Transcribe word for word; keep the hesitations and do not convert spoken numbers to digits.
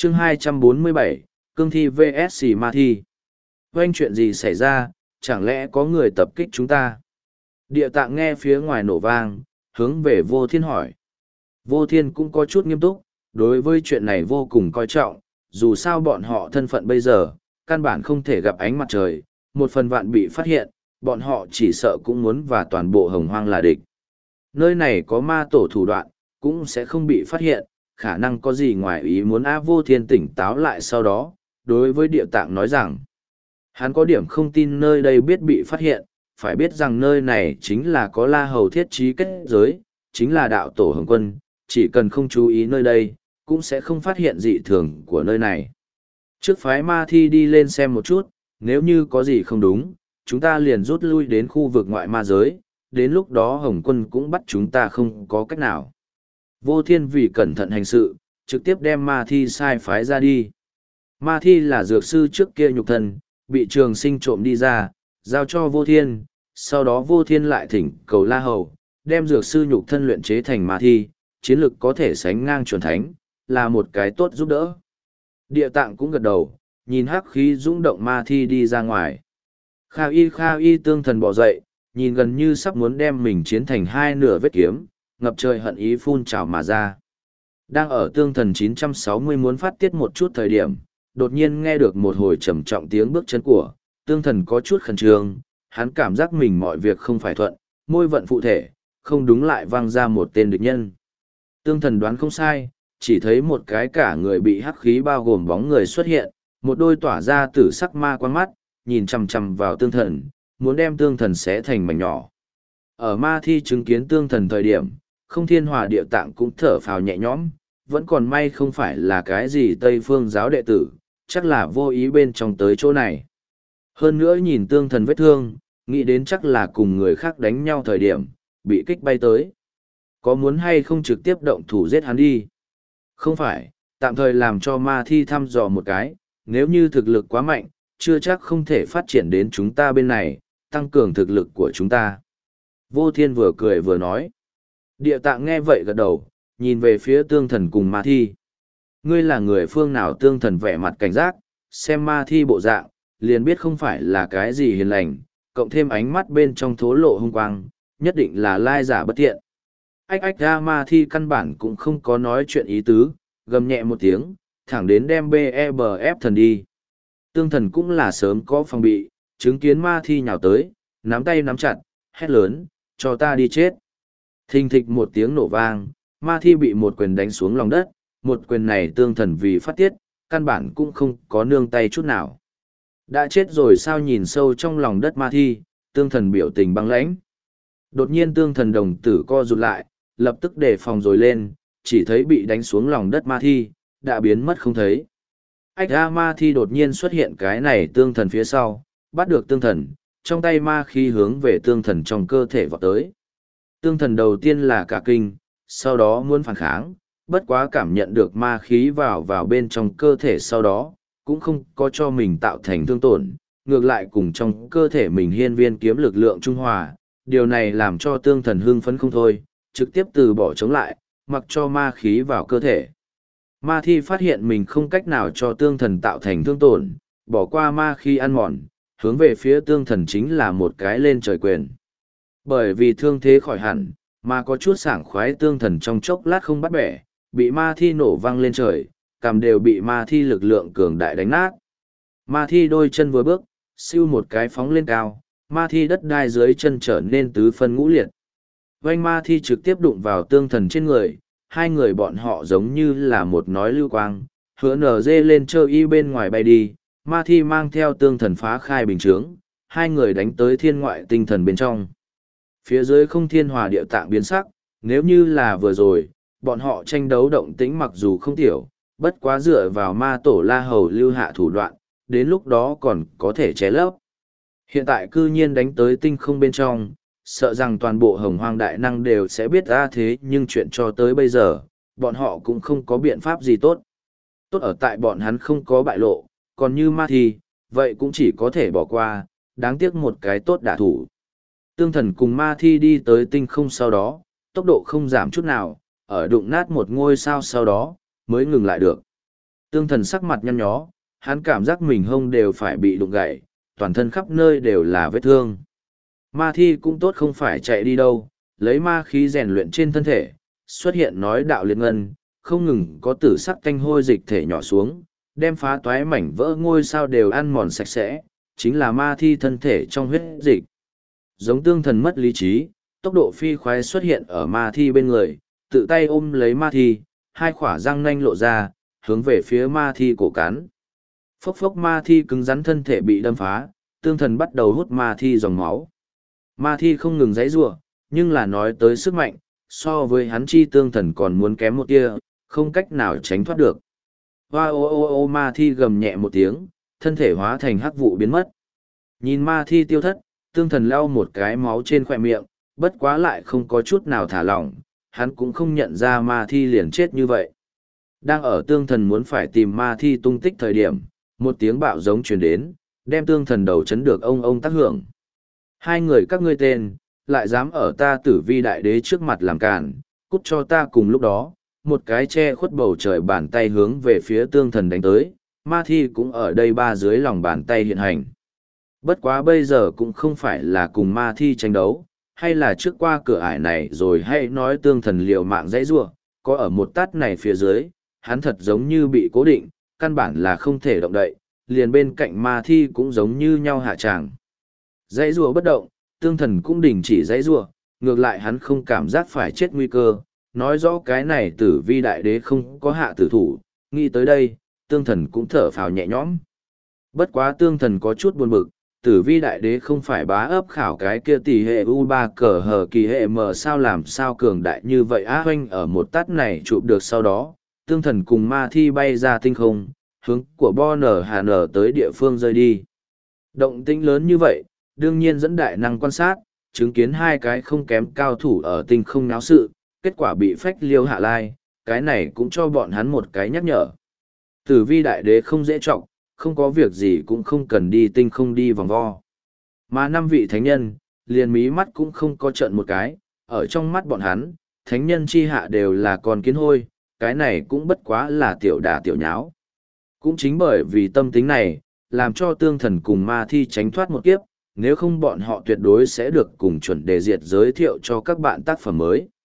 chương hai trăm bốn mươi bảy, cương thi vs ma thi. Oanh, chuyện gì xảy ra, chẳng lẽ có người tập kích chúng ta? Địa tạng nghe phía ngoài nổ vang, hướng về vô thiên hỏi. Vô thiên cũng có chút nghiêm túc, đối với chuyện này vô cùng coi trọng, dù sao bọn họ thân phận bây giờ, căn bản không thể gặp ánh mặt trời, một phần vạn bị phát hiện, bọn họ chỉ sợ cũng muốn và toàn bộ hồng hoang là địch. Nơi này có ma tổ thủ đoạn, cũng sẽ không bị phát hiện, khả năng có gì ngoài ý muốn. Á Vô Thiên tỉnh táo lại sau đó, đối với địa tạng nói rằng, hắn có điểm không tin nơi đây biết bị phát hiện, phải biết rằng nơi này chính là có La Hầu thiết trí kết giới, chính là đạo tổ Hồng Quân, chỉ cần không chú ý nơi đây, cũng sẽ không phát hiện dị thường của nơi này. Trước phái ma thi đi lên xem một chút, nếu như có gì không đúng, chúng ta liền rút lui đến khu vực ngoại ma giới, đến lúc đó Hồng Quân cũng bắt chúng ta không có cách nào. Vô Thiên vì cẩn thận hành sự, trực tiếp đem ma thi sai phái ra đi. Ma thi là dược sư trước kia nhục thân, bị Trường Sinh trộm đi ra, giao cho Vô Thiên, sau đó Vô Thiên lại thỉnh cầu La Hầu, đem dược sư nhục thân luyện chế thành ma thi, chiến lực có thể sánh ngang chuẩn thánh, là một cái tốt giúp đỡ. Địa tạng cũng gật đầu, nhìn hắc khí dũng động ma thi đi ra ngoài. Kha y kha y tương thần bỏ dậy, nhìn gần như sắp muốn đem mình chiến thành hai nửa vết kiếm, ngập trời hận ý phun trào mà ra. Đang ở tương thần chín trăm sáu mươi muốn phát tiết một chút thời điểm, đột nhiên nghe được một hồi trầm trọng tiếng bước chân của, tương thần có chút khẩn trương, hắn cảm giác mình mọi việc không phải thuận, môi vận phụ thể, không đúng lại vang ra một tên địch nhân. Tương thần đoán không sai, chỉ thấy một cái cả người bị hắc khí bao gồm bóng người xuất hiện, một đôi tỏa ra tử sắc ma quang mắt, nhìn chằm chằm vào tương thần, muốn đem tương thần xé thành mảnh nhỏ. Ở ma thi chứng kiến tương thần thời điểm, không thiên hòa địa tạng cũng thở phào nhẹ nhõm, vẫn còn may không phải là cái gì Tây Phương giáo đệ tử, chắc là vô ý bên trong tới chỗ này. Hơn nữa nhìn tương thần vết thương, nghĩ đến chắc là cùng người khác đánh nhau thời điểm, bị kích bay tới. Có muốn hay không trực tiếp động thủ giết hắn đi? Không phải, tạm thời làm cho ma thi thăm dò một cái, nếu như thực lực quá mạnh, chưa chắc không thể phát triển đến chúng ta bên này, tăng cường thực lực của chúng ta. Vô Thiên vừa cười vừa nói. Địa tạng nghe vậy gật đầu, nhìn về phía tương thần cùng ma thi. Ngươi là người phương nào? Tương thần vẻ mặt cảnh giác, xem ma thi bộ dạng, liền biết không phải là cái gì hiền lành, cộng thêm ánh mắt bên trong thố lộ hung quang, nhất định là lai giả bất thiện. Ách ách ra, ma thi căn bản cũng không có nói chuyện ý tứ, gầm nhẹ một tiếng, thẳng đến đem bê e bê ép thần đi. Tương thần cũng là sớm có phòng bị, chứng kiến ma thi nhào tới, nắm tay nắm chặt, hét lớn, cho ta đi chết. Thình thịch một tiếng nổ vang, ma thi bị một quyền đánh xuống lòng đất, một quyền này tương thần vì phát tiết, căn bản cũng không có nương tay chút nào. Đã chết rồi sao? Nhìn sâu trong lòng đất ma thi, tương thần biểu tình băng lãnh. Đột nhiên tương thần đồng tử co rụt lại, lập tức đề phòng rồi lên, chỉ thấy bị đánh xuống lòng đất ma thi, đã biến mất không thấy. Ách ra, ma thi đột nhiên xuất hiện cái này tương thần phía sau, bắt được tương thần, trong tay ma khí hướng về tương thần trong cơ thể vọt tới. Tương thần đầu tiên là cả kinh, sau đó muốn phản kháng, bất quá cảm nhận được ma khí vào vào bên trong cơ thể sau đó, cũng không có cho mình tạo thành thương tổn, ngược lại cùng trong cơ thể mình hiên viên kiếm lực lượng trung hòa, điều này làm cho tương thần hưng phấn không thôi, trực tiếp từ bỏ chống lại, mặc cho ma khí vào cơ thể. Ma thi phát hiện mình không cách nào cho tương thần tạo thành thương tổn, bỏ qua ma khí ăn mòn, hướng về phía tương thần chính là một cái lên trời quyền. Bởi vì thương thế khỏi hẳn, mà có chút sảng khoái, tương thần trong chốc lát không bắt bẻ, bị ma thi nổ văng lên trời, cằm đều bị ma thi lực lượng cường đại đánh nát. Ma thi đôi chân vừa bước, siêu một cái phóng lên cao, ma thi đất đai dưới chân trở nên tứ phân ngũ liệt. Vành ma thi trực tiếp đụng vào tương thần trên người, hai người bọn họ giống như là một nói lưu quang, hứa nở dê lên chơi y bên ngoài bay đi, ma thi mang theo tương thần phá khai bình chướng, hai người đánh tới thiên ngoại tinh thần bên trong. Phía dưới không thiên hòa địa tạng biến sắc, nếu như là vừa rồi, bọn họ tranh đấu động tĩnh mặc dù không tiểu, bất quá dựa vào ma tổ La Hầu lưu hạ thủ đoạn, đến lúc đó còn có thể ché lấp. Hiện tại cư nhiên đánh tới tinh không bên trong, sợ rằng toàn bộ hồng hoang đại năng đều sẽ biết ra thế, nhưng chuyện cho tới bây giờ, bọn họ cũng không có biện pháp gì tốt. Tốt ở tại bọn hắn không có bại lộ, còn như ma thi, vậy cũng chỉ có thể bỏ qua, đáng tiếc một cái tốt đả thủ. Tương thần cùng ma thi đi tới tinh không sau đó, tốc độ không giảm chút nào, ở đụng nát một ngôi sao sau đó, mới ngừng lại được. Tương thần sắc mặt nhăn nhó, hắn cảm giác mình hông đều phải bị đụng gãy, toàn thân khắp nơi đều là vết thương. Ma thi cũng tốt không phải chạy đi đâu, lấy ma khí rèn luyện trên thân thể, xuất hiện nói đạo liệt ngân, không ngừng có tử sắc tanh hôi dịch thể nhỏ xuống, đem phá toái mảnh vỡ ngôi sao đều ăn mòn sạch sẽ, chính là ma thi thân thể trong huyết dịch. Giống tương thần mất lý trí, tốc độ phi khoái xuất hiện ở ma thi bên người, tự tay ôm lấy ma thi, hai khỏa răng nanh lộ ra, hướng về phía ma thi cổ cắn. Phốc phốc ma thi cứng rắn thân thể bị đâm phá, tương thần bắt đầu hút ma thi dòng máu. Ma thi không ngừng giãy giụa, nhưng là nói tới sức mạnh, so với hắn chi tương thần còn muốn kém một tia, không cách nào tránh thoát được. Hoa ô ô ô ma thi gầm nhẹ một tiếng, thân thể hóa thành hắc vụ biến mất. Nhìn ma thi tiêu thất, tương thần lau một cái máu trên khỏe miệng, bất quá lại không có chút nào thả lỏng, hắn cũng không nhận ra ma thi liền chết như vậy. Đang ở tương thần muốn phải tìm ma thi tung tích thời điểm, một tiếng bạo giống truyền đến, đem tương thần đầu chấn được ông ông tác hưởng. Hai người các ngươi tên, lại dám ở ta tử vi đại đế trước mặt làm càn, cút cho ta. Cùng lúc đó, một cái che khuất bầu trời bàn tay hướng về phía tương thần đánh tới, ma thi cũng ở đây ba dưới lòng bàn tay hiện hành. Bất quá bây giờ cũng không phải là cùng ma thi tranh đấu, hay là trước qua cửa ải này rồi hay nói tương thần liều mạng dãy rua, có ở một tát này phía dưới, hắn thật giống như bị cố định, căn bản là không thể động đậy, liền bên cạnh ma thi cũng giống như nhau hạ tràng. Dãy rùa bất động, tương thần cũng đình chỉ dãy rùa, ngược lại hắn không cảm giác phải chết nguy cơ, nói rõ cái này tử vi đại đế không có hạ tử thủ, nghĩ tới đây, tương thần cũng thở phào nhẹ nhõm. Bất quá tương thần có chút buồn bực, tử vi đại đế không phải bá ấp khảo cái kia tỷ hệ u ba cờ hờ kỳ hệ mờ sao làm sao cường đại như vậy á hoanh ở một tát này chụp được sau đó, tương thần cùng ma thi bay ra tinh không, hướng của bo nở hà nở tới địa phương rơi đi. Động tĩnh lớn như vậy, đương nhiên dẫn đại năng quan sát, chứng kiến hai cái không kém cao thủ ở tinh không náo sự, kết quả bị phách liêu hạ lai, cái này cũng cho bọn hắn một cái nhắc nhở. Tử vi đại đế không dễ trọng, không có việc gì cũng không cần đi tinh không đi vòng vo. Mà năm vị thánh nhân, liền mí mắt cũng không có trận một cái, ở trong mắt bọn hắn, thánh nhân chi hạ đều là con kiến hôi, cái này cũng bất quá là tiểu đả tiểu nháo. Cũng chính bởi vì tâm tính này, làm cho tương thần cùng ma thi tránh thoát một kiếp, nếu không bọn họ tuyệt đối sẽ được cùng chuẩn đề diệt giới thiệu cho các bạn tác phẩm mới.